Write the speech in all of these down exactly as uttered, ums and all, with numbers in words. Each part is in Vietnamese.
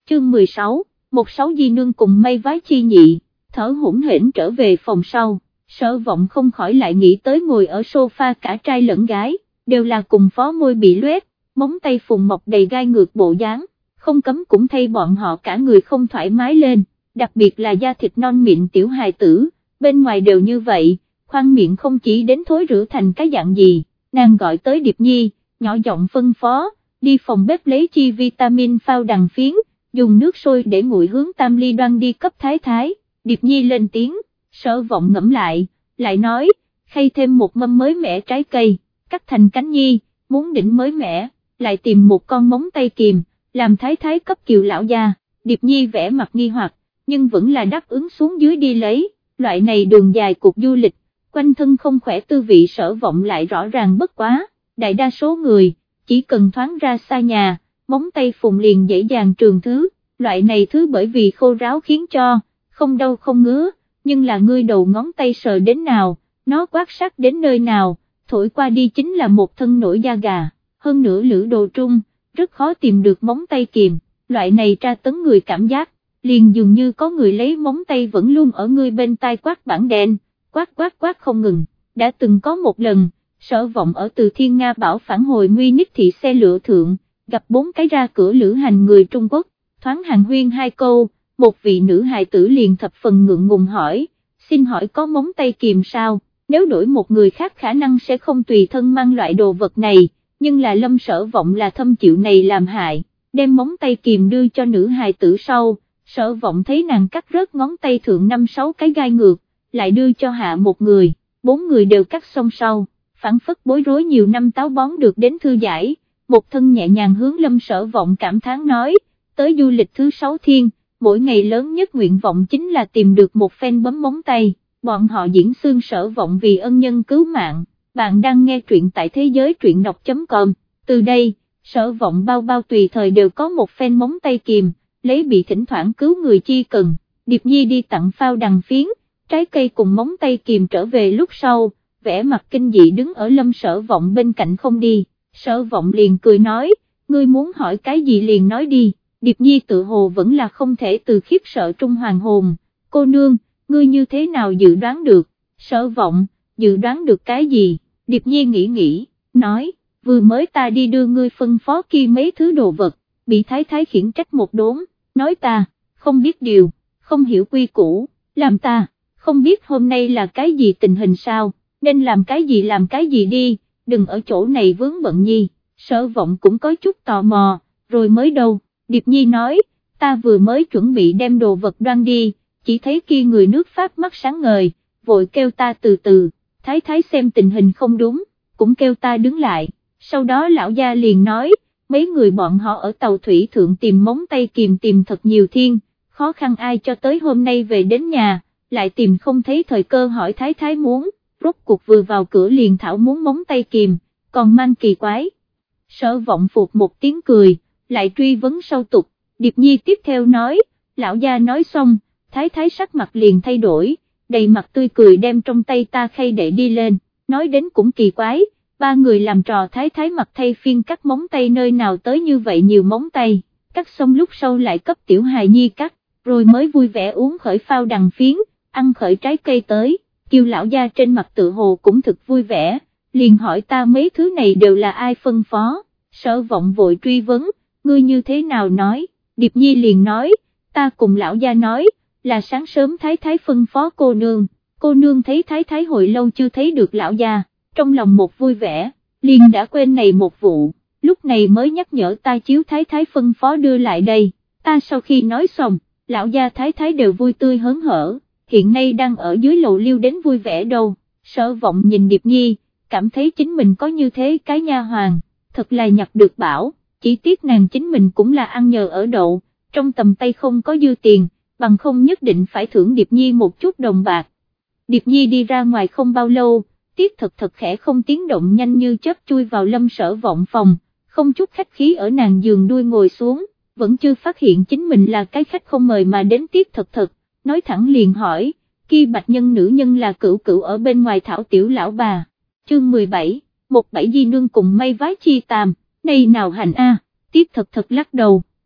chương mười sáu, một sáu di nương cùng May Vái Chi Nhị, thở hổn hển trở về phòng sau, Sở Vọng không khỏi lại nghĩ tới ngồi ở sofa cả trai lẫn gái, đều là cùng phó môi bị loét, móng tay phùng mọc đầy gai ngược bộ dáng, không cấm cũng thay bọn họ cả người không thoải mái lên, đặc biệt là da thịt non mịn tiểu hài tử, bên ngoài đều như vậy, khoang miệng không chỉ đến thối rữa thành cái dạng gì, nàng gọi tới Điệp Nhi, nhỏ giọng phân phó, đi phòng bếp lấy chi vitamin phao đằng phiến, dùng nước sôi để nguội hướng tam ly đoan đi cấp thái thái. Điệp Nhi lên tiếng, Sở Vọng ngẫm lại, lại nói, khay thêm một mâm mới mẻ trái cây, cắt thành cánh nhi, muốn đỉnh mới mẻ, lại tìm một con móng tay kìm, làm thái thái cấp Kiều lão gia. Điệp Nhi vẽ mặt nghi hoặc, nhưng vẫn là đáp ứng xuống dưới đi lấy, loại này đường dài cuộc du lịch, quanh thân không khỏe tư vị Sở Vọng lại rõ ràng bất quá, đại đa số người, chỉ cần thoáng ra xa nhà, móng tay phùng liền dễ dàng trường thứ, loại này thứ bởi vì khô ráo khiến cho, không đau không ngứa, nhưng là ngươi đầu ngón tay sờ đến nào, nó quát sát đến nơi nào, thổi qua đi chính là một thân nổi da gà, hơn nữa lữ đồ trung, rất khó tìm được móng tay kìm, loại này tra tấn người cảm giác, liền dường như có người lấy móng tay vẫn luôn ở ngươi bên tai quát bảng đèn, quát quát quát không ngừng, đã từng có một lần, Sở Vọng ở từ Thiên Nga Bảo phản hồi Munich thị xe lửa thượng, gặp bốn cái ra cửa lữ hành người Trung Quốc, thoáng hàng huyên hai câu, một vị nữ hài tử liền thập phần ngượng ngùng hỏi, xin hỏi có móng tay kìm sao, nếu đổi một người khác khả năng sẽ không tùy thân mang loại đồ vật này, nhưng là Lâm Sở Vọng là thâm chịu này làm hại, đem móng tay kìm đưa cho nữ hài tử sau, Sở Vọng thấy nàng cắt rớt ngón tay thượng năm sáu cái gai ngược, lại đưa cho hạ một người, bốn người đều cắt xong sau, phản phất bối rối nhiều năm táo bón được đến thư giải, một thân nhẹ nhàng hướng Lâm Sở Vọng cảm thán nói, tới du lịch thứ sáu thiên, mỗi ngày lớn nhất nguyện vọng chính là tìm được một phen bấm móng tay, bọn họ diễn xương Sở Vọng vì ân nhân cứu mạng, bạn đang nghe truyện tại thế giới truyện đọc.com, từ đây, Sở Vọng bao bao tùy thời đều có một phen móng tay kìm, lấy bị thỉnh thoảng cứu người chi cần. Điệp Nhi đi tặng phao đằng phiến, trái cây cùng móng tay kìm trở về lúc sau, vẻ mặt kinh dị đứng ở Lâm Sở Vọng bên cạnh không đi, Sở Vọng liền cười nói, ngươi muốn hỏi cái gì liền nói đi. Điệp Nhi tự hồ vẫn là không thể từ khiếp sợ trung hoàng hồn, cô nương, ngươi như thế nào dự đoán được, Sở Vọng, dự đoán được cái gì, Điệp Nhi nghĩ nghĩ, nói, vừa mới ta đi đưa ngươi phân phó kia mấy thứ đồ vật, bị thái thái khiển trách một đốn, nói ta, không biết điều, không hiểu quy củ, làm ta, không biết hôm nay là cái gì tình hình sao, nên làm cái gì làm cái gì đi, đừng ở chỗ này vướng bận Nhi. Sở Vọng cũng có chút tò mò, rồi mới đâu. Điệp Nhi nói, ta vừa mới chuẩn bị đem đồ vật đoan đi, chỉ thấy kia người nước Pháp mắt sáng ngời, vội kêu ta từ từ, thái thái xem tình hình không đúng, cũng kêu ta đứng lại, sau đó lão gia liền nói, mấy người bọn họ ở tàu thủy thượng tìm móng tay kìm tìm thật nhiều thiên, khó khăn ai cho tới hôm nay về đến nhà, lại tìm không thấy thời cơ hỏi thái thái muốn, rốt cuộc vừa vào cửa liền thảo muốn móng tay kìm, còn mang kỳ quái. Sở Vọng phục một tiếng cười, lại truy vấn sâu tục, Điệp Nhi tiếp theo nói, lão gia nói xong, thái thái sắc mặt liền thay đổi, đầy mặt tươi cười đem trong tay ta khay để đi lên, nói đến cũng kỳ quái, ba người làm trò thái thái mặt thay phiên cắt móng tay nơi nào tới như vậy nhiều móng tay, cắt xong lúc sau lại cấp tiểu hài nhi cắt, rồi mới vui vẻ uống khởi phao đằng phiến, ăn khởi trái cây tới, Kiều lão gia trên mặt tự hồ cũng thực vui vẻ, liền hỏi ta mấy thứ này đều là ai phân phó, Sở Vọng vội truy vấn, ngươi như thế nào nói, Điệp Nhi liền nói, ta cùng lão gia nói, là sáng sớm thái thái phân phó cô nương, cô nương thấy thái thái hồi lâu chưa thấy được lão gia, trong lòng một vui vẻ, liền đã quên này một vụ, lúc này mới nhắc nhở ta chiếu thái thái phân phó đưa lại đây, ta sau khi nói xong, lão gia thái thái đều vui tươi hớn hở, hiện nay đang ở dưới lầu liêu đến vui vẻ đâu. Sở Vọng nhìn Điệp Nhi, cảm thấy chính mình có như thế cái nha hoàn, thật là nhặt được bảo, chỉ tiếc nàng chính mình cũng là ăn nhờ ở đậu, trong tầm tay không có dư tiền, bằng không nhất định phải thưởng Điệp Nhi một chút đồng bạc. Điệp Nhi đi ra ngoài không bao lâu, Tiết thật thật khẽ không tiếng động nhanh như chớp chui vào Lâm Sở Vọng phòng, không chút khách khí ở nàng giường đuôi ngồi xuống, vẫn chưa phát hiện chính mình là cái khách không mời mà đến Tiết thật thật, nói thẳng liền hỏi, kia bạch nhân nữ nhân là cửu cửu ở bên ngoài thảo tiểu lão bà. Chương mười bảy, một bảy di nương cùng May Vái Chi Tam, này nào hành a, Tiết thật thật lắc đầu,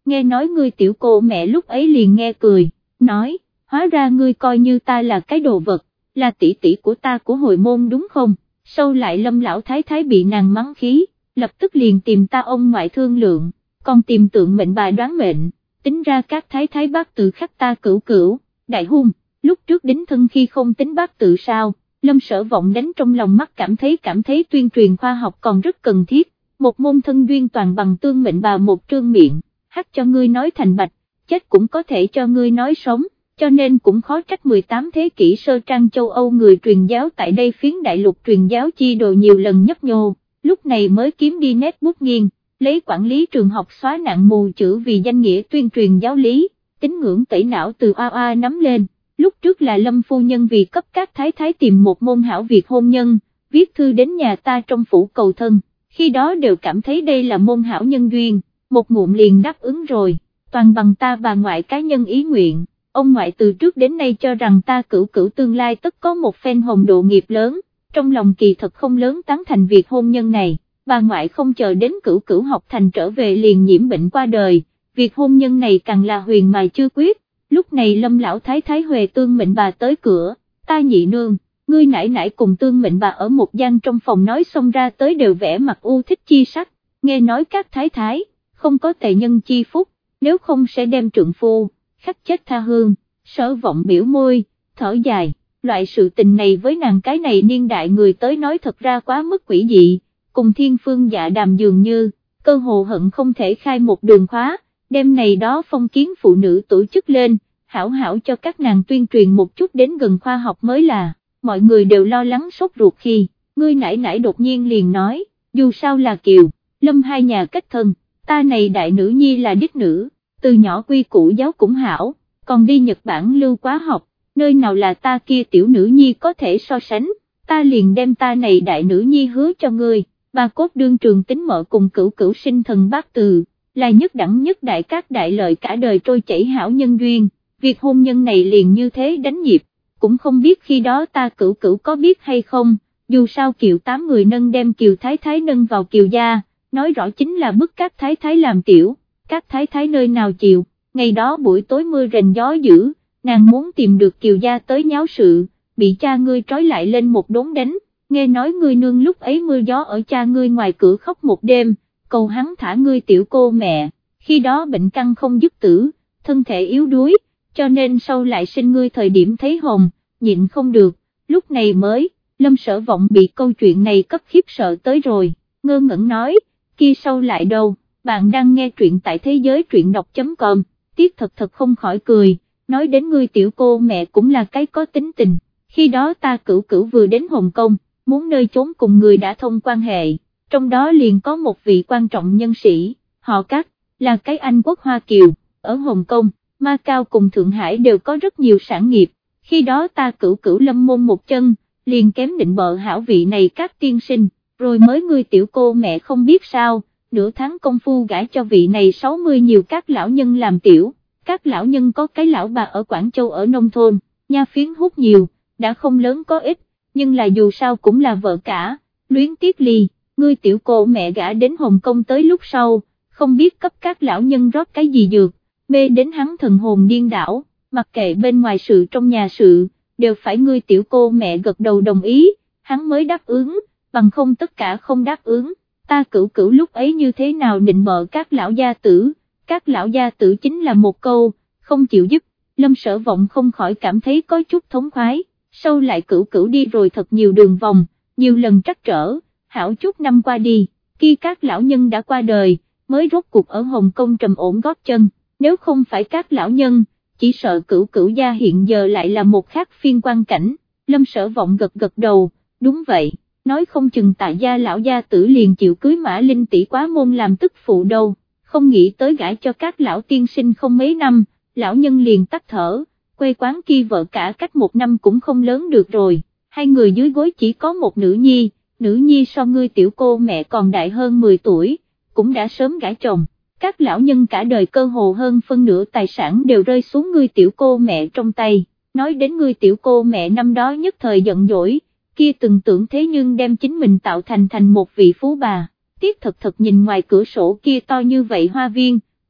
nghe nói ngươi tiểu cô mẹ lúc ấy liền nghe cười, nói, hóa ra ngươi coi như ta là cái đồ vật, là tỷ tỷ của ta của hồi môn đúng không, sau lại Lâm lão thái thái bị nàng mắng khí, lập tức liền tìm ta ông ngoại thương lượng, còn tìm tượng mệnh bà đoán mệnh, tính ra các thái thái bác tự khắc ta cửu cửu, đại hung, lúc trước đính thân khi không tính bác tự sao, Lâm Sở Vọng đánh trong lòng mắt cảm thấy cảm thấy tuyên truyền khoa học còn rất cần thiết, một môn thân duyên toàn bằng tương mệnh bà một trương miệng, hát cho ngươi nói thành bạch, chết cũng có thể cho ngươi nói sống, cho nên cũng khó trách mười tám thế kỷ sơ trang châu Âu người truyền giáo tại đây phiến đại lục truyền giáo chi đồ nhiều lần nhấp nhô, lúc này mới kiếm đi nét bút nghiêng, lấy quản lý trường học xóa nạn mù chữ vì danh nghĩa tuyên truyền giáo lý, tín ngưỡng tẩy não từ oa oa nắm lên. Lúc trước là Lâm phu nhân vì cấp các thái thái tìm một môn hảo việc hôn nhân, viết thư đến nhà ta trong phủ cầu thân, khi đó đều cảm thấy đây là môn hảo nhân duyên, một ngụm liền đáp ứng rồi, toàn bằng ta bà ngoại cá nhân ý nguyện, ông ngoại từ trước đến nay cho rằng ta cửu cửu tương lai tất có một phen hồng độ nghiệp lớn, trong lòng kỳ thật không lớn tán thành việc hôn nhân này, bà ngoại không chờ đến cửu cửu học thành trở về liền nhiễm bệnh qua đời, việc hôn nhân này càng là huyền mà chưa quyết. Lúc này Lâm lão thái thái huề tương mệnh bà tới cửa, ta nhị nương, ngươi nãy nãy cùng tương mệnh bà ở một gian trong phòng nói xong ra tới đều vẻ mặt u thích chi sắc, nghe nói các thái thái, không có tề nhân chi phúc, nếu không sẽ đem trượng phu, khắc chết tha hương, Sở Vọng biểu môi, thở dài, loại sự tình này với nàng cái này niên đại người tới nói thật ra quá mức quỷ dị, cùng thiên phương dạ đàm dường như, cơ hồ hận không thể khai một đường khóa. Đêm này đó phong kiến phụ nữ tổ chức lên, hảo hảo cho các nàng tuyên truyền một chút đến gần khoa học mới là, mọi người đều lo lắng sốt ruột khi, ngươi nãy nãy đột nhiên liền nói, dù sao là Kiều, Lâm hai nhà kết thân, ta này đại nữ nhi là đích nữ, từ nhỏ quy củ giáo cũng hảo, còn đi Nhật Bản lưu quá học, nơi nào là ta kia tiểu nữ nhi có thể so sánh, ta liền đem ta này đại nữ nhi hứa cho ngươi, bà cốt đương trường tính mở cùng cửu cửu sinh thần bát từ. Là nhất đẳng nhất đại các đại lợi cả đời trôi chảy hảo nhân duyên, việc hôn nhân này liền như thế đánh nhịp, cũng không biết khi đó ta cửu cửu có biết hay không, dù sao Kiều tám người nâng đem Kiều Thái Thái nâng vào Kiều gia, nói rõ chính là bức các Thái Thái làm tiểu, các Thái Thái nơi nào chịu, ngày đó buổi tối mưa rền gió dữ, nàng muốn tìm được Kiều gia tới nháo sự, bị cha ngươi trói lại lên một đốn đánh, nghe nói ngươi nương lúc ấy mưa gió ở cha ngươi ngoài cửa khóc một đêm, cầu hắn thả ngươi tiểu cô mẹ, khi đó bệnh căn không dứt tử, thân thể yếu đuối, cho nên sau lại sinh ngươi thời điểm thấy hồn, nhịn không được, lúc này mới, Lâm Sở Vọng bị câu chuyện này cấp khiếp sợ tới rồi, ngơ ngẩn nói, kia sau lại đâu, bạn đang nghe truyện tại thế giới truyện đọc.com, tiếc thật thật không khỏi cười, nói đến ngươi tiểu cô mẹ cũng là cái có tính tình, khi đó ta cửu cửu vừa đến Hồng Kông, muốn nơi trốn cùng người đã thông quan hệ. Trong đó liền có một vị quan trọng nhân sĩ, họ Cát, là cái Anh quốc Hoa Kiều, ở Hồng Kông, Macau cùng Thượng Hải đều có rất nhiều sản nghiệp, khi đó ta cửu cửu Lâm môn một chân, liền kém định bợ hảo vị này các tiên sinh, rồi mới ngươi tiểu cô mẹ không biết sao, nửa tháng công phu gả cho vị này sáu mươi nhiều các lão nhân làm tiểu, các lão nhân có cái lão bà ở Quảng Châu ở nông thôn, nha phiến hút nhiều, đã không lớn có ít, nhưng là dù sao cũng là vợ cả, luyến tiếc ly. Ngươi tiểu cô mẹ gả đến Hồng Kông tới lúc sau, không biết cấp các lão nhân rót cái gì dược, mê đến hắn thần hồn điên đảo, mặc kệ bên ngoài sự trong nhà sự, đều phải ngươi tiểu cô mẹ gật đầu đồng ý, hắn mới đáp ứng, bằng không tất cả không đáp ứng, ta cửu cửu lúc ấy như thế nào nịnh bợ các lão gia tử, các lão gia tử chính là một câu, không chịu giúp, Lâm Sở Vọng không khỏi cảm thấy có chút thống khoái, sau lại cửu cửu đi rồi thật nhiều đường vòng, nhiều lần trắc trở. Hảo chút năm qua đi, khi các lão nhân đã qua đời, mới rốt cuộc ở Hồng Kông trầm ổn gót chân, nếu không phải các lão nhân, chỉ sợ cửu cửu gia hiện giờ lại là một khác phiên quan cảnh, Lâm Sở Vọng gật gật đầu, đúng vậy, nói không chừng tại gia lão gia tử liền chịu cưới Mã Linh tỷ quá môn làm tức phụ đâu, không nghĩ tới gãi cho các lão tiên sinh không mấy năm, lão nhân liền tắt thở, quê quán kia vợ cả cách một năm cũng không lớn được rồi, hai người dưới gối chỉ có một nữ nhi. Nữ nhi so ngươi tiểu cô mẹ còn đại hơn mười tuổi, cũng đã sớm gả chồng, các lão nhân cả đời cơ hồ hơn phân nửa tài sản đều rơi xuống ngươi tiểu cô mẹ trong tay, nói đến ngươi tiểu cô mẹ năm đó nhất thời giận dỗi, kia từng tưởng thế nhưng đem chính mình tạo thành thành một vị phú bà, tiếc thật thật nhìn ngoài cửa sổ kia to như vậy hoa viên,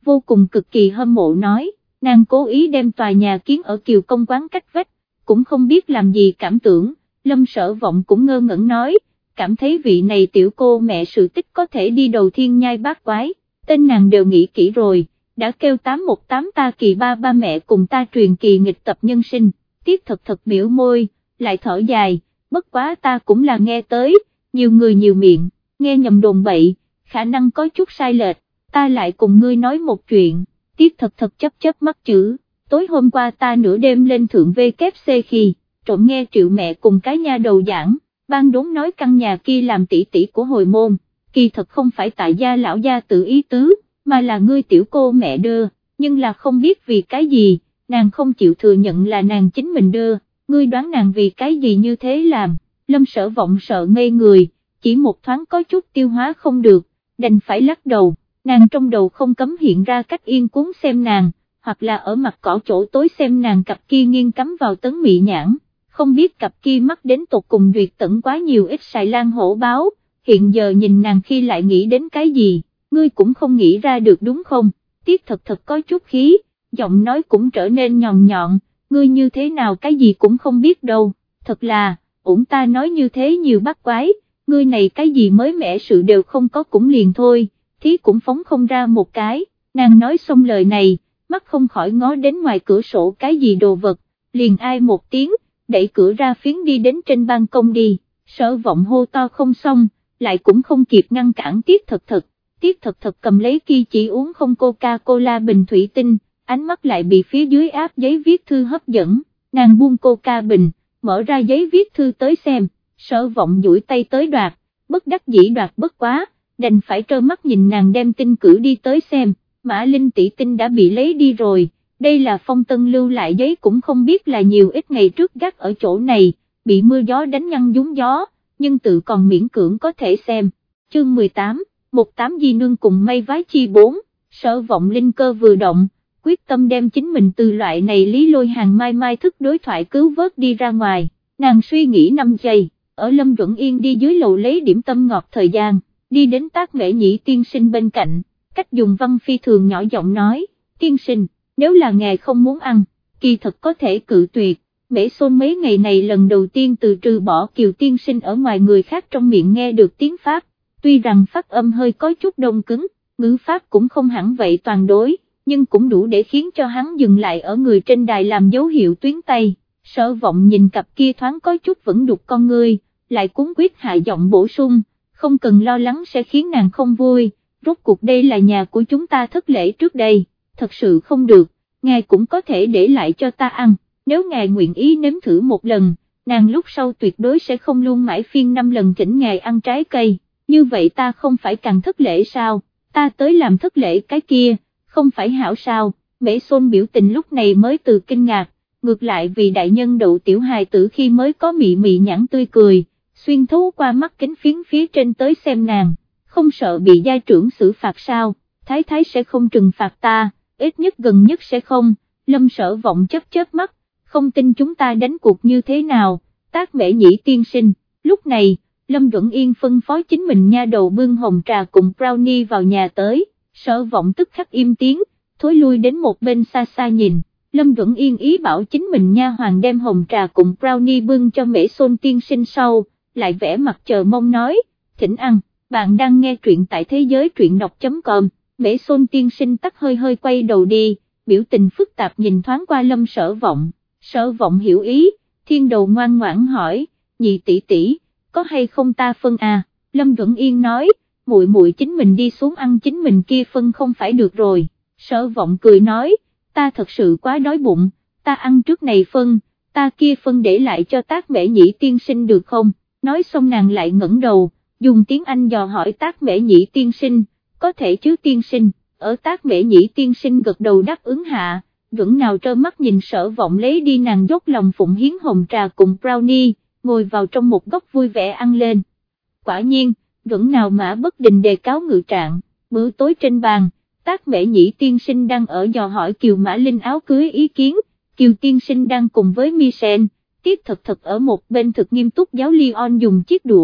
vô cùng cực kỳ hâm mộ nói, nàng cố ý đem tòa nhà kiến ở Kiều Công quán cách vách, cũng không biết làm gì cảm tưởng. Lâm Sở Vọng cũng ngơ ngẩn nói, cảm thấy vị này tiểu cô mẹ sự tích có thể đi đầu thiên nhai bát quái, tên nàng đều nghĩ kỹ rồi, đã kêu tám một tám ta kỳ ba ba mẹ cùng ta truyền kỳ nghịch tập nhân sinh. Tiết Thật Thật biểu môi, lại thở dài, bất quá ta cũng là nghe tới, nhiều người nhiều miệng, nghe nhầm đồn bậy, khả năng có chút sai lệch, ta lại cùng ngươi nói một chuyện. Tiết Thật Thật chấp chấp mắt chữ, tối hôm qua ta nửa đêm lên thượng vê kép xê khi, trộm nghe Triệu mẹ cùng cái nha đầu giảng, ban đốn nói căn nhà kia làm tỷ tỷ của hồi môn, kỳ thật không phải tại gia lão gia tự ý tứ, mà là ngươi tiểu cô mẹ đưa, nhưng là không biết vì cái gì, nàng không chịu thừa nhận là nàng chính mình đưa, ngươi đoán nàng vì cái gì như thế làm. Lâm Sở Vọng sợ ngây người, chỉ một thoáng có chút tiêu hóa không được, đành phải lắc đầu, nàng trong đầu không cấm hiện ra cách yên cuốn xem nàng, hoặc là ở mặt cỏ chỗ tối xem nàng cặp kia nghiêng cắm vào tấn mị nhãn, không biết cặp kia mắt đến tột cùng duyệt tận quá nhiều ít xài lan hổ báo, hiện giờ nhìn nàng khi lại nghĩ đến cái gì, ngươi cũng không nghĩ ra được đúng không? Tiết Thật Thật có chút khí, giọng nói cũng trở nên nhọn nhọn, ngươi như thế nào cái gì cũng không biết đâu, thật là, ổn ta nói như thế nhiều bắt quái, ngươi này cái gì mới mẻ sự đều không có cũng liền thôi, thí cũng phóng không ra một cái. Nàng nói xong lời này, mắt không khỏi ngó đến ngoài cửa sổ cái gì đồ vật, liền ai một tiếng, đẩy cửa ra phiến đi đến trên ban công đi. Sở Vọng hô to không xong, lại cũng không kịp ngăn cản Tiết Thật Thật. Tiết Thật Thật cầm lấy kia chỉ uống không Coca-Cola bình thủy tinh, ánh mắt lại bị phía dưới áp giấy viết thư hấp dẫn, nàng buông Coca bình, mở ra giấy viết thư tới xem. Sở Vọng duỗi tay tới đoạt, bất đắc dĩ đoạt bất quá, đành phải trơ mắt nhìn nàng đem tin cử đi tới xem. Mã Linh tỷ tin đã bị lấy đi rồi, đây là Phong Tân lưu lại giấy cũng không biết là nhiều ít ngày trước gác ở chỗ này, bị mưa gió đánh nhăn nhúng gió, nhưng tự còn miễn cưỡng có thể xem. Chương mười tám, một tám di nương cùng mây vái chi bốn, Sở Vọng linh cơ vừa động, quyết tâm đem chính mình từ loại này lý lôi hàng mai mai thức đối thoại cứu vớt đi ra ngoài. Nàng suy nghĩ năm giây, ở Lâm Duẩn Yên đi dưới lầu lấy điểm tâm ngọt thời gian, đi đến Tác Mễ Nhĩ tiên sinh bên cạnh, cách dùng văn phi thường nhỏ giọng nói, tiên sinh, nếu là ngài không muốn ăn, kỳ thật có thể cự tuyệt. Mễ Xôn mấy ngày này lần đầu tiên từ trừ bỏ Kiều tiên sinh ở ngoài người khác trong miệng nghe được tiếng Pháp, tuy rằng phát âm hơi có chút đông cứng, ngữ Pháp cũng không hẳn vậy toàn đối, nhưng cũng đủ để khiến cho hắn dừng lại ở người trên đài làm dấu hiệu tuyến tay. Sở Vọng nhìn cặp kia thoáng có chút vẫn đục con ngươi, lại cuốn quyết hạ giọng bổ sung, không cần lo lắng sẽ khiến nàng không vui, rốt cuộc đây là nhà của chúng ta thất lễ trước đây, thật sự không được, ngài cũng có thể để lại cho ta ăn, nếu ngài nguyện ý nếm thử một lần, nàng lúc sau tuyệt đối sẽ không luôn mãi phiên năm lần thỉnh ngài ăn trái cây, như vậy ta không phải càng thất lễ sao, ta tới làm thất lễ cái kia, không phải hảo sao. Mễ Xôn biểu tình lúc này mới từ kinh ngạc, ngược lại vì đại nhân đậu tiểu hài tử khi mới có mị mị nhãn tươi cười, xuyên thấu qua mắt kính phiến phía trên tới xem nàng, không sợ bị gia trưởng xử phạt sao, thái thái sẽ không trừng phạt ta, ít nhất gần nhất sẽ không. Lâm Sở Vọng chớp chớp mắt, không tin chúng ta đánh cuộc như thế nào. Tác Mễ Nhĩ tiên sinh. Lúc này, Lâm Duẩn Yên phân phó chính mình nha đầu bưng hồng trà cùng brownie vào nhà tới, Sở Vọng tức khắc im tiếng, thối lui đến một bên xa xa nhìn. Lâm Duẩn Yên ý bảo chính mình nha hoàn đem hồng trà cùng brownie bưng cho Mễ Xôn tiên sinh sau, lại vẽ mặt chờ mong nói, thỉnh ăn, bạn đang nghe truyện tại thế giới truyện đọc chấm com. Mễ Xôn tiên sinh tắt hơi hơi quay đầu đi, biểu tình phức tạp nhìn thoáng qua Lâm Sở Vọng. Sở Vọng hiểu ý, thiên đầu ngoan ngoãn hỏi, nhị tỷ tỷ, có hay không ta phân à? Lâm Duẩn Yên nói, muội muội chính mình đi xuống ăn chính mình kia phân không phải được rồi. Sở Vọng cười nói, ta thật sự quá đói bụng, ta ăn trước này phân, ta kia phân để lại cho Tác Mễ Nhĩ tiên sinh được không? Nói xong nàng lại ngẩng đầu, dùng tiếng Anh dò hỏi Tác Mễ Nhĩ tiên sinh, có thể chứ tiên sinh. Ở Tác Mễ Nhĩ tiên sinh gật đầu đáp ứng hạ, Duẩn nào trơ mắt nhìn Sở Vọng lấy đi nàng dốc lòng phụng hiến hồng trà cùng brownie, ngồi vào trong một góc vui vẻ ăn lên. Quả nhiên, Duẩn nào mã bất định đề cáo ngự trạng, bữa tối trên bàn, Tác Mễ Nhĩ tiên sinh đang ở dò hỏi Kiều Mã Linh áo cưới ý kiến, Kiều tiên sinh đang cùng với Michel, Tiết Thật Thật ở một bên thực nghiêm túc giáo Leon dùng chiếc đũa,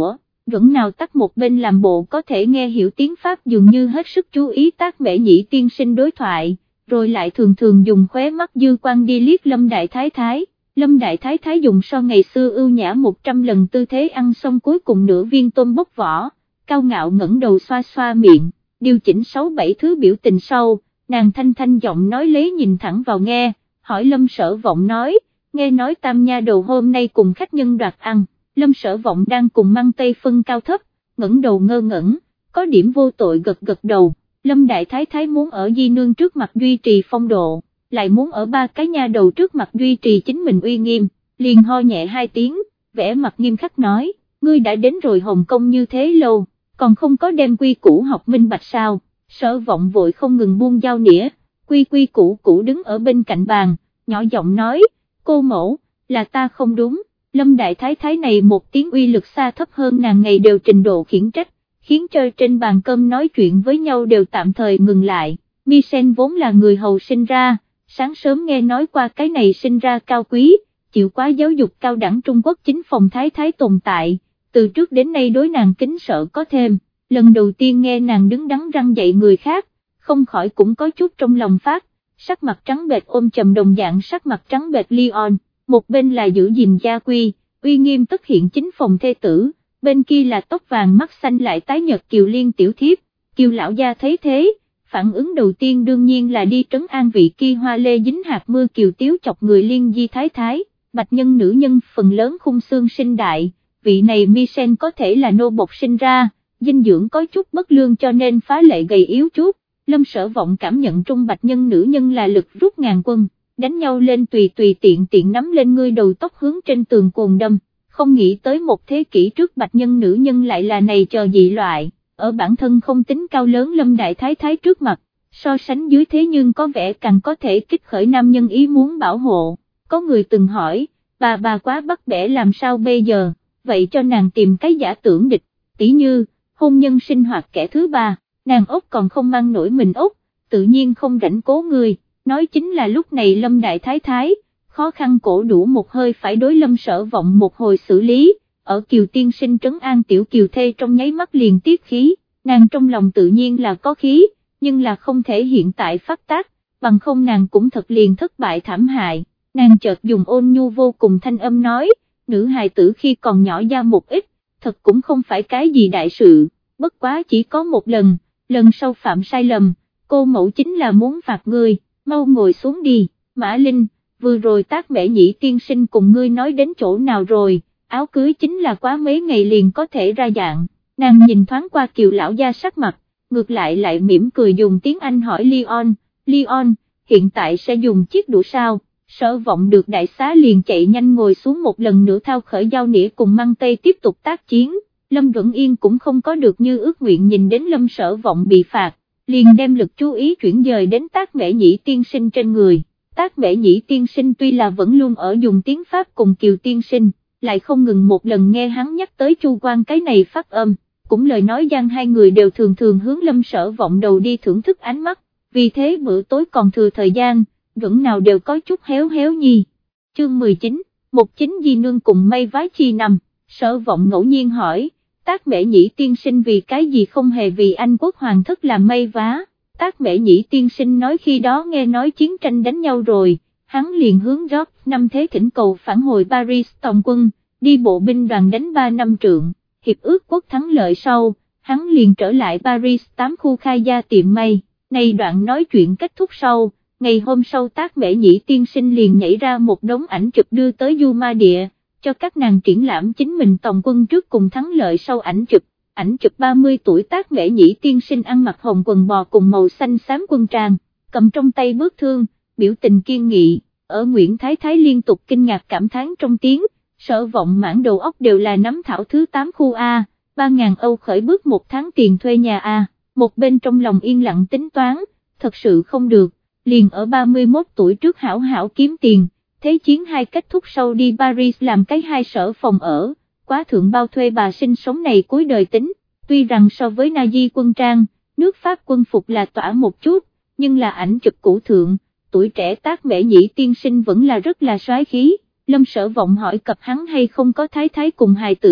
Duẩn nào tắt một bên làm bộ có thể nghe hiểu tiếng Pháp, dường như hết sức chú ý Tác Mễ Nhĩ tiên sinh đối thoại, rồi lại thường thường dùng khóe mắt dư quan đi liếc Lâm Đại Thái Thái. Lâm Đại Thái Thái dùng so ngày xưa ưu nhã một trăm lần tư thế ăn xong cuối cùng nửa viên tôm bóc vỏ, cao ngạo ngẩng đầu xoa xoa miệng, điều chỉnh sáu bảy thứ biểu tình sau, nàng thanh thanh giọng nói lấy nhìn thẳng vào nghe, hỏi Lâm Sở Vọng nói, nghe nói Tam nha đầu hôm nay cùng khách nhân đoạt ăn. Lâm Sở Vọng đang cùng Măng Tây phân cao thấp, ngẩng đầu ngơ ngẩn, có điểm vô tội gật gật đầu. Lâm Đại Thái Thái muốn ở Di Nương trước mặt duy trì phong độ, lại muốn ở ba cái nha đầu trước mặt duy trì chính mình uy nghiêm, liền ho nhẹ hai tiếng, vẻ mặt nghiêm khắc nói, ngươi đã đến rồi Hồng Kông như thế lâu, còn không có đem quy củ học minh bạch sao? Sở Vọng vội không ngừng buông dao nĩa, quy quy củ củ đứng ở bên cạnh bàn, nhỏ giọng nói, cô mẫu, là ta không đúng. Lâm Đại Thái Thái này một tiếng uy lực xa thấp hơn nàng ngày đều trình độ khiển trách, khiến cho trên bàn cơm nói chuyện với nhau đều tạm thời ngừng lại. Mi Sen vốn là người hầu sinh ra, sáng sớm nghe nói qua cái này sinh ra cao quý, chịu quá giáo dục cao đẳng Trung Quốc chính phòng Thái Thái tồn tại, từ trước đến nay đối nàng kính sợ có thêm, lần đầu tiên nghe nàng đứng đắn răn dạy người khác, không khỏi cũng có chút trong lòng phát, sắc mặt trắng bệch ôm chầm đồng dạng sắc mặt trắng bệch Leon. Một bên là giữ gìn gia quy, uy nghiêm tất hiện chính phòng thê tử, bên kia là tóc vàng mắt xanh lại tái nhợt Kiều Liên tiểu thiếp. Kiều lão gia thấy thế, phản ứng đầu tiên đương nhiên là đi trấn an vị kia hoa lê dính hạt mưa Kiều Tiếu chọc người Liên Di Thái Thái, bạch nhân nữ nhân phần lớn khung xương sinh đại, vị này Mi Sen có thể là nô bộc sinh ra, dinh dưỡng có chút bất lương cho nên phá lệ gầy yếu chút. Lâm Sở Vọng cảm nhận trung bạch nhân nữ nhân là lực rút ngàn quân, đánh nhau lên tùy tùy tiện tiện nắm lên ngươi đầu tóc hướng trên tường cồn đâm, không nghĩ tới một thế kỷ trước bạch nhân nữ nhân lại là này chờ dị loại, ở bản thân không tính cao lớn Lâm Đại Thái Thái trước mặt, so sánh dưới thế nhưng có vẻ càng có thể kích khởi nam nhân ý muốn bảo hộ. Có người từng hỏi, bà bà quá bắt bẻ làm sao bây giờ, vậy cho nàng tìm cái giả tưởng địch, tỉ như, hôn nhân sinh hoạt kẻ thứ ba, nàng ốc còn không mang nổi mình ốc, tự nhiên không rảnh cố người. Nói chính là lúc này Lâm Đại Thái Thái, khó khăn cổ đủ một hơi phải đối Lâm Sở Vọng một hồi xử lý, ở Kiều Tiên Sinh trấn an tiểu Kiều thê trong nháy mắt liền tiết khí, nàng trong lòng tự nhiên là có khí, nhưng là không thể hiện tại phát tác, bằng không nàng cũng thật liền thất bại thảm hại, nàng chợt dùng ôn nhu vô cùng thanh âm nói, nữ hài tử khi còn nhỏ da một ít, thật cũng không phải cái gì đại sự, bất quá chỉ có một lần, lần sau phạm sai lầm, cô mẫu chính là muốn phạt ngươi. Mau ngồi xuống đi, Mã Linh, vừa rồi Tác Mễ Nhĩ tiên sinh cùng ngươi nói đến chỗ nào rồi, áo cưới chính là quá mấy ngày liền có thể ra dạng, nàng nhìn thoáng qua Kiều lão gia sắc mặt, ngược lại lại mỉm cười dùng tiếng Anh hỏi Leon, Leon, hiện tại sẽ dùng chiếc đũa sao? Sở Vọng được đại xá liền chạy nhanh ngồi xuống một lần nữa thao khởi dao nĩa cùng Măng Tây tiếp tục tác chiến, Lâm Duẩn Yên cũng không có được như ước nguyện nhìn đến Lâm Sở Vọng bị phạt, liền đem lực chú ý chuyển dời đến Tác Mễ Nhĩ tiên sinh trên người. Tác Mễ Nhĩ tiên sinh tuy là vẫn luôn ở dùng tiếng Pháp cùng Kiều tiên sinh, lại không ngừng một lần nghe hắn nhắc tới Chu Quan cái này phát âm, cũng lời nói gian hai người đều thường thường hướng Lâm Sở Vọng đầu đi thưởng thức ánh mắt, vì thế bữa tối còn thừa thời gian, vẫn nào đều có chút héo héo nhi. Chương mười chín, một chính di nương cùng mây vái chi nằm, Sở Vọng ngẫu nhiên hỏi, Tác Mễ Nhĩ tiên sinh vì cái gì không hề vì Anh quốc hoàng thất làm mây vá? Tác Mễ Nhĩ tiên sinh nói khi đó nghe nói chiến tranh đánh nhau rồi, hắn liền hướng George năm thế thỉnh cầu phản hồi Paris tổng quân, đi bộ binh đoàn đánh ba năm trượng, hiệp ước quốc thắng lợi sau, hắn liền trở lại Paris tám khu khai gia tiệm mây, này đoạn nói chuyện kết thúc sau, ngày hôm sau Tác Mễ Nhĩ tiên sinh liền nhảy ra một đống ảnh chụp đưa tới Du Ma Địa, cho các nàng triển lãm chính mình tổng quân trước cùng thắng lợi sau ảnh chụp. Ảnh chụp ba mươi tuổi Tác Mễ Nhĩ tiên sinh ăn mặc hồng quần bò cùng màu xanh xám quân trang, cầm trong tay bước thương, biểu tình kiên nghị, ở Nguyễn Thái Thái liên tục kinh ngạc cảm thán trong tiếng, Sở Vọng mãn đầu óc đều là nắm thảo thứ tám khu A, ba ngàn Âu khởi bước một tháng tiền thuê nhà A, một bên trong lòng yên lặng tính toán, thật sự không được, liền ở ba mươi mốt tuổi trước hảo hảo kiếm tiền, thế chiến hai kết thúc sau đi Paris làm cái hai sở phòng ở. Quá thượng bao thuê bà sinh sống này cuối đời tính, tuy rằng so với Na Di quân trang, nước Pháp quân phục là tỏa một chút, nhưng là ảnh chụp cũ thượng, tuổi trẻ Tác Mễ Nhĩ tiên sinh vẫn là rất là soái khí. Lâm Sở Vọng hỏi cặp hắn hay không có thái thái cùng hài tử,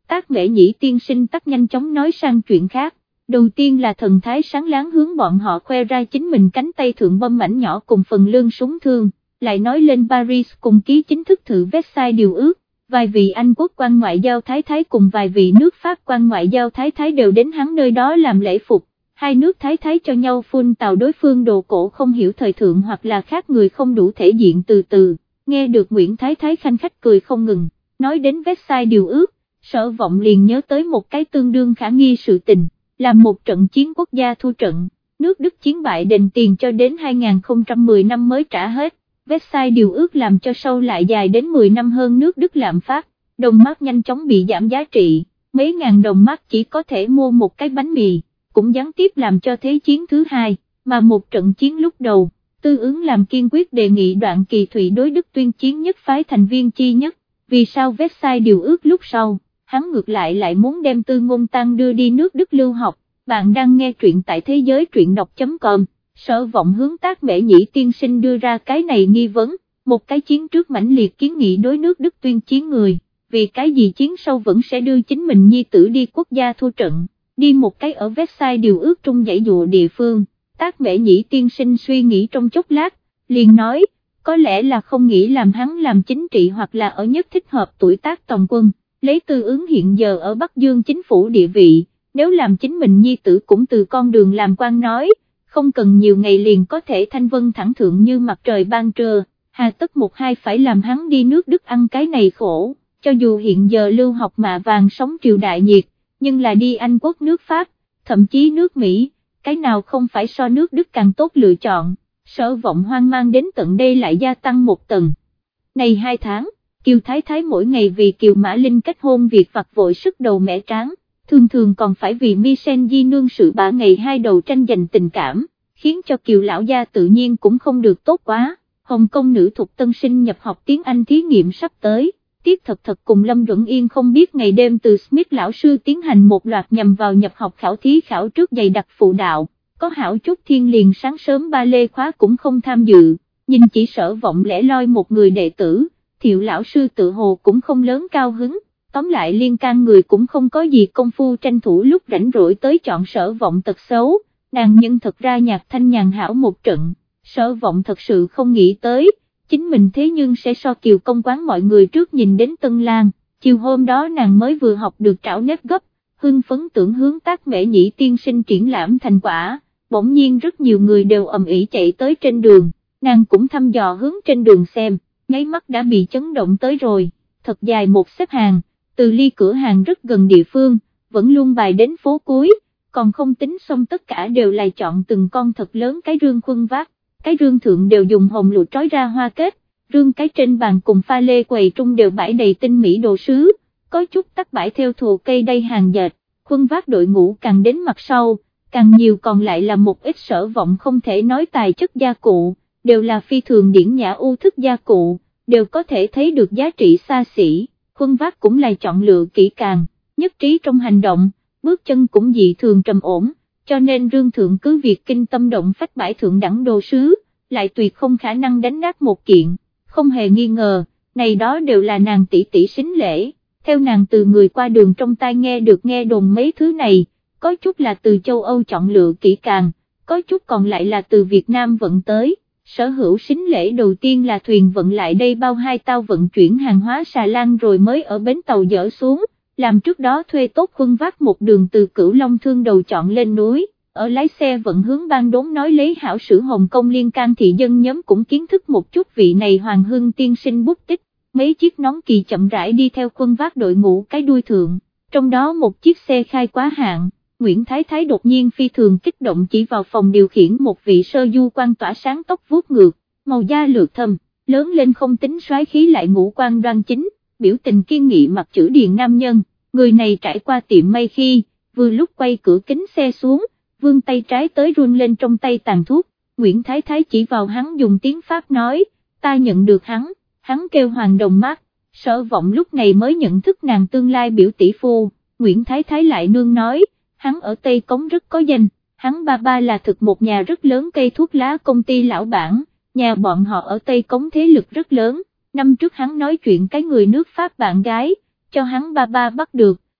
Tác Mễ Nhĩ tiên sinh tắt nhanh chóng nói sang chuyện khác, đầu tiên là thần thái sáng láng hướng bọn họ khoe ra chính mình cánh tay thượng bom mảnh nhỏ cùng phần lưng súng thương, lại nói lên Paris cùng ký chính thức thử Versailles điều ước, vài vị Anh quốc quan ngoại giao thái thái cùng vài vị nước Pháp quan ngoại giao thái thái đều đến hắn nơi đó làm lễ phục, hai nước thái thái cho nhau phun tào đối phương đồ cổ không hiểu thời thượng hoặc là khác người không đủ thể diện. Từ từ, nghe được Nguyễn Thái Thái khanh khách cười không ngừng, nói đến Versailles điều ước, Sở Vọng liền nhớ tới một cái tương đương khả nghi sự tình, là một trận chiến quốc gia thua trận, nước Đức chiến bại đền tiền cho đến hai nghìn không trăm mười năm mới trả hết. Versailles điều ước làm cho sau lại dài đến mười năm hơn nước Đức lạm phát, đồng mark nhanh chóng bị giảm giá trị, mấy ngàn đồng mark chỉ có thể mua một cái bánh mì, cũng gián tiếp làm cho thế chiến thứ hai, mà một trận chiến lúc đầu, Tư Ứng làm kiên quyết đề nghị Đoạn Kỳ Thụy đối Đức tuyên chiến nhất phái thành viên chi nhất, vì sao Versailles điều ước lúc sau, hắn ngược lại lại muốn đem Tư Ngôn Tăng đưa đi nước Đức lưu học. Bạn đang nghe truyện tại thế giới truyện đọc.com. Sở Vọng hướng Tác Mễ Nhĩ tiên sinh đưa ra cái này nghi vấn, một cái chiến trước mãnh liệt kiến nghị đối nước Đức tuyên chiến người, vì cái gì chiến sau vẫn sẽ đưa chính mình nhi tử đi quốc gia thua trận, đi một cái ở Versailles điều ước trung dãy dụa địa phương. Tác Mễ Nhĩ tiên sinh suy nghĩ trong chốc lát, liền nói, có lẽ là không nghĩ làm hắn làm chính trị hoặc là ở nhất thích hợp tuổi tác tòng quân, lấy Tư Ứng hiện giờ ở Bắc Dương chính phủ địa vị, nếu làm chính mình nhi tử cũng từ con đường làm quan nói, không cần nhiều ngày liền có thể thanh vân thẳng thượng như mặt trời ban trưa, hà tất một hai phải làm hắn đi nước Đức ăn cái này khổ, cho dù hiện giờ lưu học mạ vàng sống triều đại nhiệt, nhưng là đi Anh quốc nước Pháp, thậm chí nước Mỹ, cái nào không phải so nước Đức càng tốt lựa chọn. Sở Vọng hoang mang đến tận đây lại gia tăng một tầng. Này hai tháng, Kiều Thái Thái mỗi ngày vì Kiều Mã Linh kết hôn việc vặt vội sức đầu mẻ tráng, thường thường còn phải vì Michel Di nương sự bả ngày hai đầu tranh giành tình cảm, khiến cho Kiều lão gia tự nhiên cũng không được tốt quá. Hồng Kông nữ thuộc tân sinh nhập học tiếng Anh thí nghiệm sắp tới, Tiết Thật Thật cùng Lâm Duẩn Yên không biết ngày đêm từ Smith lão sư tiến hành một loạt nhằm vào nhập học khảo thí khảo trước dày đặc phụ đạo, có hảo chút thiên liền sáng sớm ba lê khóa cũng không tham dự, nhìn chỉ Sở Vọng lẻ loi một người đệ tử, Thiệu lão sư tự hồ cũng không lớn cao hứng. Tóm lại liên can người cũng không có gì công phu tranh thủ lúc rảnh rỗi tới chọn Sở Vọng tật xấu, nàng nhân thật ra nhạc thanh nhàn hảo một trận, Sở Vọng thật sự không nghĩ tới, chính mình thế nhưng sẽ so Kiều công quán mọi người trước nhìn đến Tân Lan, chiều hôm đó nàng mới vừa học được trảo nếp gấp, hưng phấn tưởng hướng Tác Mễ Nhĩ tiên sinh triển lãm thành quả, bỗng nhiên rất nhiều người đều ầm ĩ chạy tới trên đường, nàng cũng thăm dò hướng trên đường xem, nháy mắt đã bị chấn động tới rồi, thật dài một xếp hàng. Từ ly cửa hàng rất gần địa phương, vẫn luôn bài đến phố cuối, còn không tính xong tất cả đều là chọn từng con thật lớn cái rương khuân vác, cái rương thượng đều dùng hồng lụa trói ra hoa kết, rương cái trên bàn cùng pha lê quầy trung đều bãi đầy tinh mỹ đồ sứ, có chút tắc bãi theo thùa cây đay hàng dệt, khuân vác đội ngũ càng đến mặt sau, càng nhiều còn lại là một ít Sở Vọng không thể nói tài chất gia cụ, đều là phi thường điển nhã ưu thức gia cụ, đều có thể thấy được giá trị xa xỉ. Khuân vác cũng là chọn lựa kỹ càng, nhất trí trong hành động, bước chân cũng dị thường trầm ổn, cho nên rương thượng cứ việc kinh tâm động phách bãi thượng đẳng đồ sứ, lại tuyệt không khả năng đánh nát một kiện, không hề nghi ngờ, này đó đều là nàng tỷ tỷ sính lễ, theo nàng từ người qua đường trong tai nghe được nghe đồn mấy thứ này, có chút là từ châu Âu chọn lựa kỹ càng, có chút còn lại là từ Việt Nam vận tới. Sở hữu sính lễ đầu tiên là thuyền vận lại đây bao hai tàu vận chuyển hàng hóa xà lan rồi mới ở bến tàu dỡ xuống, làm trước đó thuê tốt khuân vác một đường từ Cửu Long Thương đầu chọn lên núi, ở lái xe vận hướng Ban Đốn nói lấy hảo sử Hồng Kông liên can thị dân nhóm cũng kiến thức một chút vị này Hoàng Hưng tiên sinh bút tích, mấy chiếc nón kỳ chậm rãi đi theo khuân vác đội ngũ cái đuôi thượng, trong đó một chiếc xe khai quá hạn. Nguyễn Thái Thái đột nhiên phi thường kích động chỉ vào phòng điều khiển một vị sơ du quan tỏa sáng tóc vuốt ngược, màu da lược thâm, lớn lên không tính soái khí lại ngũ quan đoan chính, biểu tình kiên nghị mặt chữ điền nam nhân, người này trải qua tiệm may khi, vừa lúc quay cửa kính xe xuống, vươn tay trái tới run lên trong tay tàn thuốc, Nguyễn Thái Thái chỉ vào hắn dùng tiếng Pháp nói, ta nhận được hắn, hắn kêu Hoàng Đồng Mát, Sở Vọng lúc này mới nhận thức nàng tương lai biểu tỷ phu, Nguyễn Thái Thái lại nương nói, hắn ở Tây Cống rất có danh, hắn ba ba là thực một nhà rất lớn cây thuốc lá công ty lão bản, nhà bọn họ ở Tây Cống thế lực rất lớn, năm trước hắn nói chuyện cái người nước Pháp bạn gái, cho hắn ba ba bắt được,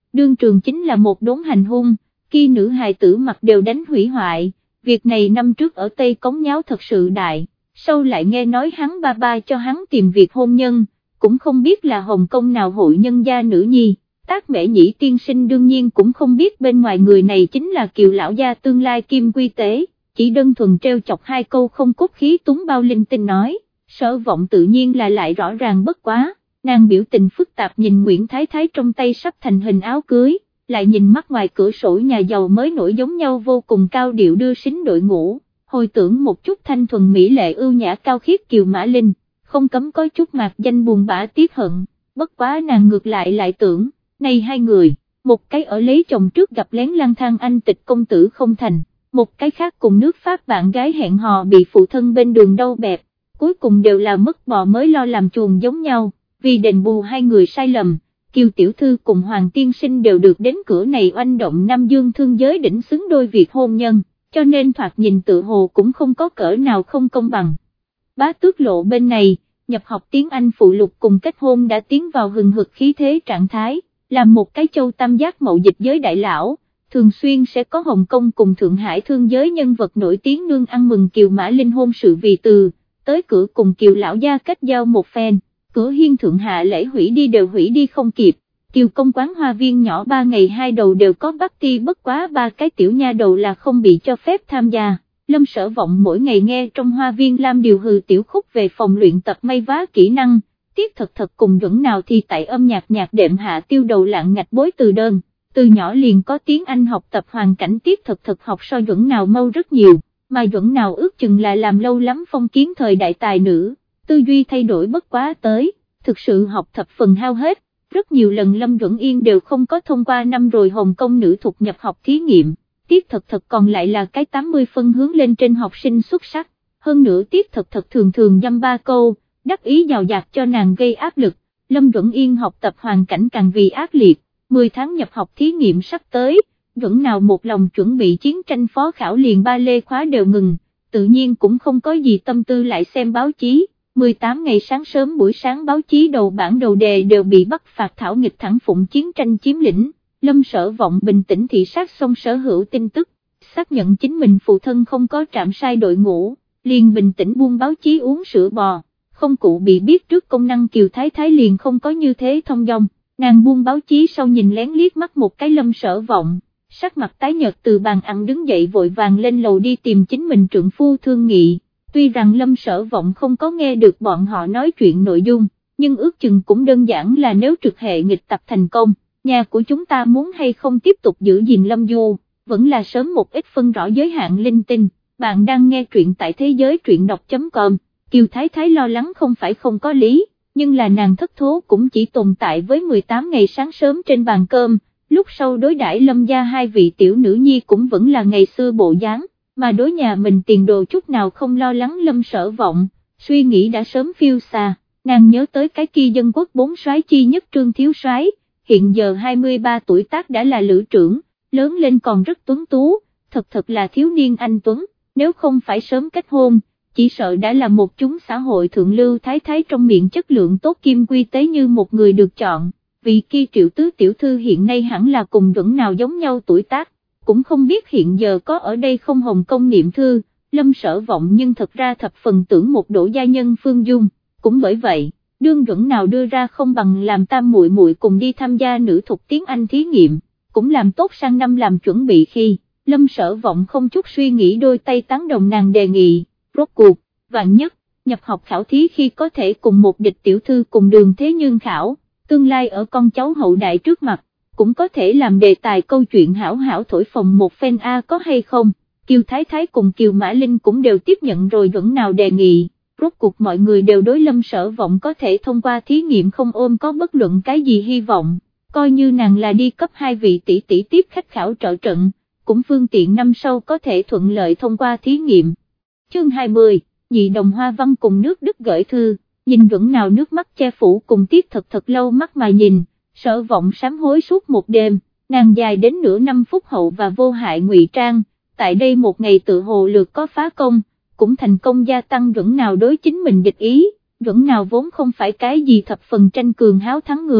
đương trường chính là một đốn hành hung, khi nữ hài tử mặt đều đánh hủy hoại, việc này năm trước ở Tây Cống nháo thật sự đại, sau lại nghe nói hắn ba ba cho hắn tìm việc hôn nhân, cũng không biết là Hồng Kông nào hội nhân gia nữ nhi, Tác Mễ Nhĩ tiên sinh đương nhiên cũng không biết bên ngoài người này chính là Kiều lão gia tương lai Kim Quy Tế, chỉ đơn thuần treo chọc hai câu không cốt khí túng bao linh tinh nói, Sở Vọng tự nhiên là lại rõ ràng bất quá, nàng biểu tình phức tạp nhìn Nguyễn Thái Thái trong tay sắp thành hình áo cưới, lại nhìn mắt ngoài cửa sổ nhà giàu mới nổi giống nhau vô cùng cao điệu đưa sính đội ngũ, hồi tưởng một chút thanh thuần mỹ lệ ưu nhã cao khiết Kiều Mã Linh, không cấm có chút mạc danh buồn bã tiếc hận, bất quá nàng ngược lại lại tưởng, này hai người, một cái ở lấy chồng trước gặp lén lang thang anh tịch công tử không thành, một cái khác cùng nước Pháp bạn gái hẹn hò bị phụ thân bên đường đau bẹp, cuối cùng đều là mất bò mới lo làm chuồng giống nhau, vì đền bù hai người sai lầm, Kiều tiểu thư cùng Hoàng tiên sinh đều được đến cửa này oanh động Nam Dương thương giới đỉnh xứng đôi việc hôn nhân, cho nên thoạt nhìn tự hồ cũng không có cỡ nào không công bằng. Bá Tước Lộ bên này, nhập học tiếng Anh phụ lục cùng kết hôn đã tiến vào hừng hực khí thế trạng thái, làm một cái châu tam giác mậu dịch giới đại lão, thường xuyên sẽ có Hồng Kông cùng Thượng Hải thương giới nhân vật nổi tiếng nương ăn mừng Kiều Mã Linh hôn sự vì từ, tới cửa cùng Kiều lão gia kết giao một phen, cửa hiên thượng hạ lễ hủy đi đều hủy đi không kịp, Kiều công quán hoa viên nhỏ ba ngày hai đầu đều có bắt ti bất quá ba cái tiểu nha đầu là không bị cho phép tham gia. Lâm Sở Vọng mỗi ngày nghe trong hoa viên Lam điều hừ tiểu khúc về phòng luyện tập may vá kỹ năng, Tiết Thật Thật cùng Duẩn Nào thì tại âm nhạc nhạc đệm hạ tiêu đầu lạng ngạch bối từ đơn, từ nhỏ liền có tiếng Anh học tập hoàn cảnh Tiết Thật Thật học so Duẩn Nào mau rất nhiều, mà Duẩn Nào ước chừng là làm lâu lắm phong kiến thời đại tài nữ, tư duy thay đổi bất quá tới, thực sự học thập phần hao hết, rất nhiều lần Lâm Duẩn Yên đều không có thông qua năm rồi Hồng Kông nữ thuộc nhập học thí nghiệm. Tiết Thật Thật còn lại là cái tám mươi phân hướng lên trên học sinh xuất sắc, hơn nữa Tiết Thật Thật thường thường dăm ba câu, đắc ý giàu dạt cho nàng gây áp lực, Lâm Duẩn Yên học tập hoàn cảnh càng vì ác liệt, mười tháng nhập học thí nghiệm sắp tới, Duẩn Nào một lòng chuẩn bị chiến tranh phó khảo liền ba lê khóa đều ngừng, tự nhiên cũng không có gì tâm tư lại xem báo chí, mười tám ngày sáng sớm buổi sáng báo chí đầu bản đầu đề đều bị bắt phạt thảo nghịch thẳng phụng chiến tranh chiếm lĩnh. Lâm Sở Vọng bình tĩnh thị sát xong sở hữu tin tức, xác nhận chính mình phụ thân không có trạm sai đội ngũ, liền bình tĩnh buông báo chí uống sữa bò, không cụ bị biết trước công năng Kiều Thái Thái liền không có như thế thông dong, nàng buông báo chí sau nhìn lén liếc mắt một cái Lâm Sở Vọng, sắc mặt tái nhợt từ bàn ăn đứng dậy vội vàng lên lầu đi tìm chính mình trượng phu thương nghị, tuy rằng Lâm Sở Vọng không có nghe được bọn họ nói chuyện nội dung, nhưng ước chừng cũng đơn giản là nếu trực hệ nghịch tập thành công. Nhà của chúng ta muốn hay không tiếp tục giữ gìn Lâm Du, vẫn là sớm một ít phân rõ giới hạn linh tinh, bạn đang nghe truyện tại thế giới truyện đọc chấm com, Kiều Thái Thái lo lắng không phải không có lý, nhưng là nàng thất thố cũng chỉ tồn tại với mười tám ngày sáng sớm trên bàn cơm, lúc sau đối đãi Lâm gia hai vị tiểu nữ nhi cũng vẫn là ngày xưa bộ dáng, mà đối nhà mình tiền đồ chút nào không lo lắng Lâm Sở Vọng, suy nghĩ đã sớm phiêu xa, nàng nhớ tới cái kia dân quốc bốn soái chi nhất Trương Thiếu Soái. Hiện giờ hai mươi ba tuổi tác đã là lữ trưởng, lớn lên còn rất tuấn tú, thật thật là thiếu niên anh tuấn, nếu không phải sớm kết hôn, chỉ sợ đã là một chúng xã hội thượng lưu thái thái trong miệng chất lượng tốt Kim Quy Tế như một người được chọn, vì kia Triệu Tứ tiểu thư hiện nay hẳn là cùng Duẩn Nào giống nhau tuổi tác, cũng không biết hiện giờ có ở đây không Hồng Kông niệm thư, Lâm Sở Vọng nhưng thật ra thập phần tưởng một độ gia nhân Phương Dung, cũng bởi vậy. Đương Duẩn Nào đưa ra không bằng làm tam muội muội cùng đi tham gia nữ thuộc tiếng Anh thí nghiệm, cũng làm tốt sang năm làm chuẩn bị khi, Lâm Sở Vọng không chút suy nghĩ đôi tay tán đồng nàng đề nghị, rốt cuộc, vạn nhất, nhập học khảo thí khi có thể cùng một địch tiểu thư cùng đường thế nhưng khảo, tương lai ở con cháu hậu đại trước mặt, cũng có thể làm đề tài câu chuyện hảo hảo thổi phồng một phen A có hay không, Kiều Thái Thái cùng Kiều Mã Linh cũng đều tiếp nhận rồi Duẩn Nào đề nghị. Rốt cuộc mọi người đều đối Lâm Sở Vọng có thể thông qua thí nghiệm không ôm có bất luận cái gì hy vọng, coi như nàng là đi cấp hai vị tỷ tỷ tiếp khách khảo trợ trận, cũng phương tiện năm sau có thể thuận lợi thông qua thí nghiệm. Chương hai mươi, Nhị Đồng Hoa Văn cùng nước Đức gửi thư, nhìn Duẩn Nào nước mắt che phủ cùng Tiết Thật Thật lâu mắt mà nhìn, Sở Vọng sám hối suốt một đêm, nàng dài đến nửa năm phút hậu và vô hại ngụy trang, tại đây một ngày tự hồ lược có phá công. Cũng thành công gia tăng Duẩn Nào đối chính mình địch ý, Duẩn Nào vốn không phải cái gì thập phần tranh cường háo thắng người,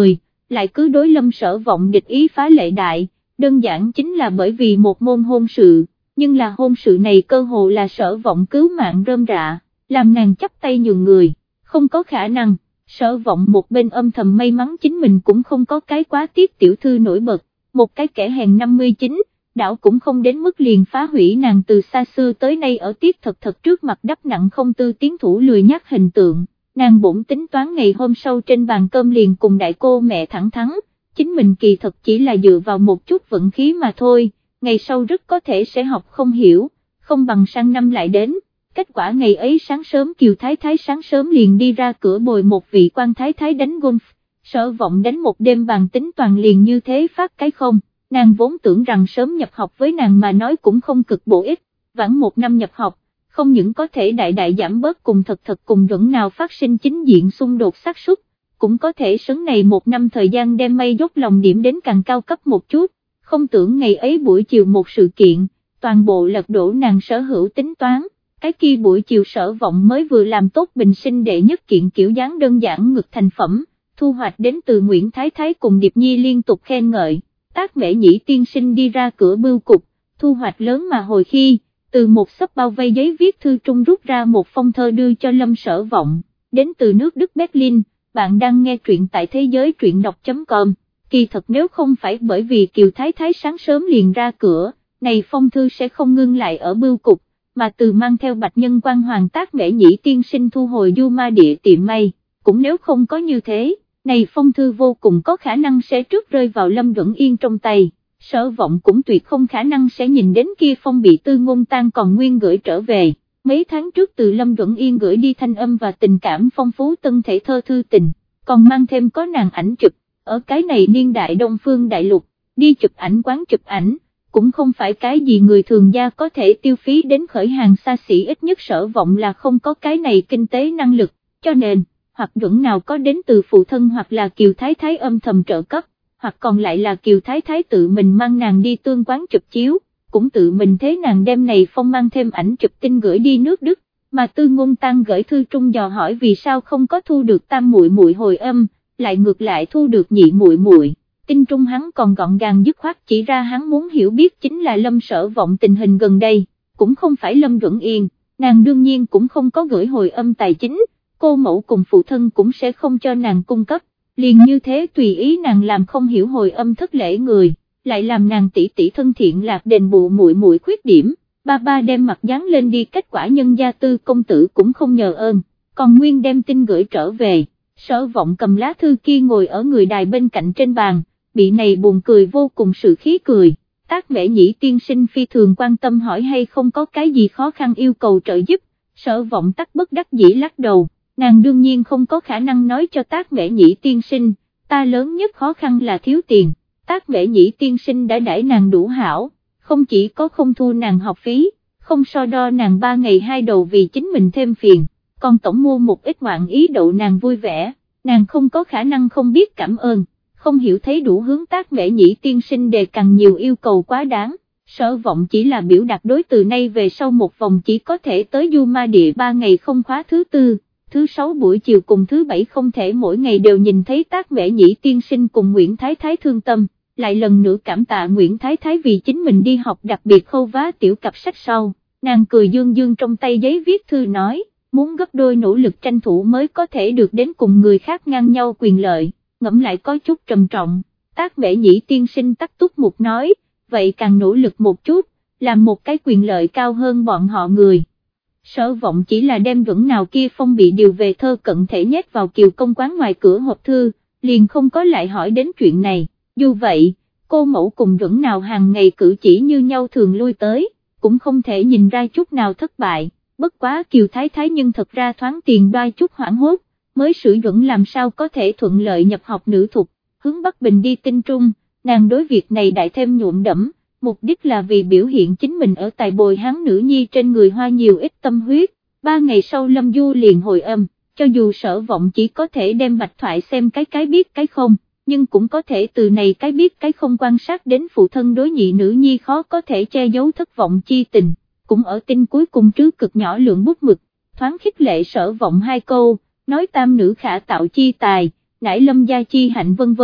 lại cứ đối Lâm Sở Vọng địch ý phá lệ đại, đơn giản chính là bởi vì một môn hôn sự, nhưng là hôn sự này cơ hồ là Sở Vọng cứu mạng rơm rạ, làm nàng chắp tay nhường người, không có khả năng. Sở Vọng một bên âm thầm may mắn chính mình cũng không có cái quá tiết tiểu thư nổi bật, một cái kẻ hèn năm mươi chín, đảo cũng không đến mức liền phá hủy nàng từ xa xưa tới nay ở tiết thật thật trước mặt đắp nặng không tư tiến thủ lười nhác hình tượng. Nàng bổn tính toán ngày hôm sau trên bàn cơm liền cùng đại cô mẹ thẳng thắn, chính mình kỳ thật chỉ là dựa vào một chút vận khí mà thôi, ngày sau rất có thể sẽ học không hiểu, không bằng sang năm lại đến. Kết quả ngày ấy sáng sớm Kiều Thái Thái sáng sớm liền đi ra cửa bồi một vị quan thái thái đánh golf, Sở Vọng đánh một đêm bàn tính toàn liền như thế phát cái không, nàng vốn tưởng rằng sớm nhập học với nàng mà nói cũng không cực bổ ích, vãn một năm nhập học, không những có thể đại đại giảm bớt cùng thật thật cùng Duẩn nào phát sinh chính diện xung đột xác suất, cũng có thể sớm này một năm thời gian đem mây dốc lòng điểm đến càng cao cấp một chút, không tưởng ngày ấy buổi chiều một sự kiện, toàn bộ lật đổ nàng sở hữu tính toán. Cái kia buổi chiều Sở Vọng mới vừa làm tốt bình sinh đệ nhất kiện kiểu dáng đơn giản ngực thành phẩm, thu hoạch đến từ Nguyễn Thái Thái cùng Điệp Nhi liên tục khen ngợi, Tác Mễ Nhĩ tiên sinh đi ra cửa bưu cục, thu hoạch lớn mà hồi khi, từ một xấp bao vây giấy viết thư trung rút ra một phong thơ đưa cho Lâm Sở Vọng, đến từ nước Đức Berlin, bạn đang nghe truyện tại thế giới truyện đọc chấm com, kỳ thật nếu không phải bởi vì Kiều Thái Thái sáng sớm liền ra cửa, này phong thư sẽ không ngưng lại ở bưu cục, mà từ mang theo bạch nhân quan hoàng Tác Mễ Nhĩ tiên sinh thu hồi du ma địa tiệm may, cũng nếu không có như thế, này phong thư vô cùng có khả năng sẽ trước rơi vào Lâm Duẩn Yên trong tay, Sở Vọng cũng tuyệt không khả năng sẽ nhìn đến kia phong bị Tư Ngôn Tan còn nguyên gửi trở về, mấy tháng trước từ Lâm Duẩn Yên gửi đi thanh âm và tình cảm phong phú tân thể thơ thư tình, còn mang thêm có nàng ảnh chụp, ở cái này niên đại Đông Phương Đại Lục, đi chụp ảnh quán chụp ảnh, cũng không phải cái gì người thường gia có thể tiêu phí đến khởi hàng xa xỉ, ít nhất Sở Vọng là không có cái này kinh tế năng lực, cho nên, hoặc Duẩn nào có đến từ phụ thân hoặc là Kiều Thái Thái âm thầm trợ cấp, hoặc còn lại là Kiều Thái Thái tự mình mang nàng đi tương quán chụp chiếu, cũng tự mình thế nàng đem này phong mang thêm ảnh chụp tin gửi đi nước Đức, mà Tư Ngôn Tăng gửi thư trung dò hỏi vì sao không có thu được tam muội muội hồi âm, lại ngược lại thu được nhị muội muội. Tin trung hắn còn gọn gàng dứt khoát chỉ ra hắn muốn hiểu biết chính là Lâm Sở Vọng tình hình gần đây, cũng không phải Lâm Duẩn Yên, nàng đương nhiên cũng không có gửi hồi âm tài chính, cô mẫu cùng phụ thân cũng sẽ không cho nàng cung cấp, liền như thế tùy ý nàng làm không hiểu hồi âm thất lễ người, lại làm nàng tỷ tỷ thân thiện lạc đền bù muội muội khuyết điểm, ba ba đem mặt dán lên đi, kết quả nhân gia Tư công tử cũng không nhờ ơn, còn nguyên đem tin gửi trở về. Sở Vọng cầm lá thư kia ngồi ở người đài bên cạnh trên bàn, bị này buồn cười vô cùng sự khí cười. Tác Mễ Nhĩ tiên sinh phi thường quan tâm hỏi hay không có cái gì khó khăn yêu cầu trợ giúp, Sở Vọng tắc bất đắc dĩ lắc đầu, nàng đương nhiên không có khả năng nói cho Tác Mễ Nhĩ tiên sinh, ta lớn nhất khó khăn là thiếu tiền, Tác Mễ Nhĩ tiên sinh đã đãi nàng đủ hảo, không chỉ có không thu nàng học phí, không so đo nàng ba ngày hai đầu vì chính mình thêm phiền, còn tổng mua một ít ngoạn ý đậu nàng vui vẻ, nàng không có khả năng không biết cảm ơn. Không hiểu thấy đủ hướng Tác Mễ Nhĩ tiên sinh đề càng nhiều yêu cầu quá đáng, Sở Vọng chỉ là biểu đạt đối từ nay về sau một vòng chỉ có thể tới du ma địa ba ngày không khóa thứ tư, thứ sáu buổi chiều cùng thứ bảy không thể mỗi ngày đều nhìn thấy Tác Mễ Nhĩ tiên sinh cùng Nguyễn Thái Thái thương tâm, lại lần nữa cảm tạ Nguyễn Thái Thái vì chính mình đi học đặc biệt khâu vá tiểu cặp sách sau, nàng cười dương dương trong tay giấy viết thư nói, muốn gấp đôi nỗ lực tranh thủ mới có thể được đến cùng người khác ngang nhau quyền lợi. Ngẫm lại có chút trầm trọng, Tác Mễ Nhĩ tiên sinh tắc túc mục nói, vậy càng nỗ lực một chút, làm một cái quyền lợi cao hơn bọn họ người. Sở Vọng chỉ là đem Duẩn nào kia phong bị điều về thơ cận thể nhét vào Kiều công quán ngoài cửa hộp thư, liền không có lại hỏi đến chuyện này, dù vậy, cô mẫu cùng Duẩn nào hàng ngày cử chỉ như nhau thường lui tới, cũng không thể nhìn ra chút nào thất bại, bất quá Kiều Thái Thái nhưng thật ra thoáng tiền đoa chút hoảng hốt, mới sử Duẩn làm sao có thể thuận lợi nhập học nữ thục, hướng Bắc Bình đi tinh trung, nàng đối việc này đại thêm nhuộm đẫm, mục đích là vì biểu hiện chính mình ở tài bồi hắn nữ nhi trên người hoa nhiều ít tâm huyết. Ba ngày sau Lâm Du liền hồi âm, cho dù Sở Vọng chỉ có thể đem bạch thoại xem cái cái biết cái không, nhưng cũng có thể từ này cái biết cái không quan sát đến phụ thân đối nhị nữ nhi khó có thể che giấu thất vọng chi tình, cũng ở tin cuối cùng trước cực nhỏ lượng bút mực, thoáng khích lệ Sở Vọng hai câu, nói tam nữ khả tạo chi tài, nải Lâm gia chi hạnh vân vân,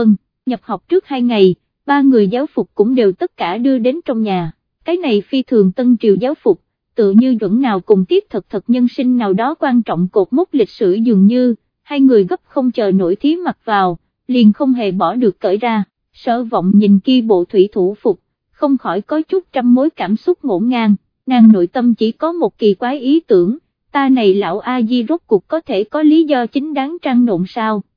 nhập học trước hai ngày, ba người giáo phục cũng đều tất cả đưa đến trong nhà, cái này phi thường tân triều giáo phục, tự như chuẩn nào cùng tiết thật thật nhân sinh nào đó quan trọng cột mốc lịch sử dường như, hai người gấp không chờ nổi thí mặc vào, liền không hề bỏ được cởi ra. Sở Vọng nhìn kia bộ thủy thủ phục, không khỏi có chút trăm mối cảm xúc ngổn ngang, nàng nội tâm chỉ có một kỳ quái ý tưởng, ta này lão A Di rốt cuộc có thể có lý do chính đáng trăng nộn sao.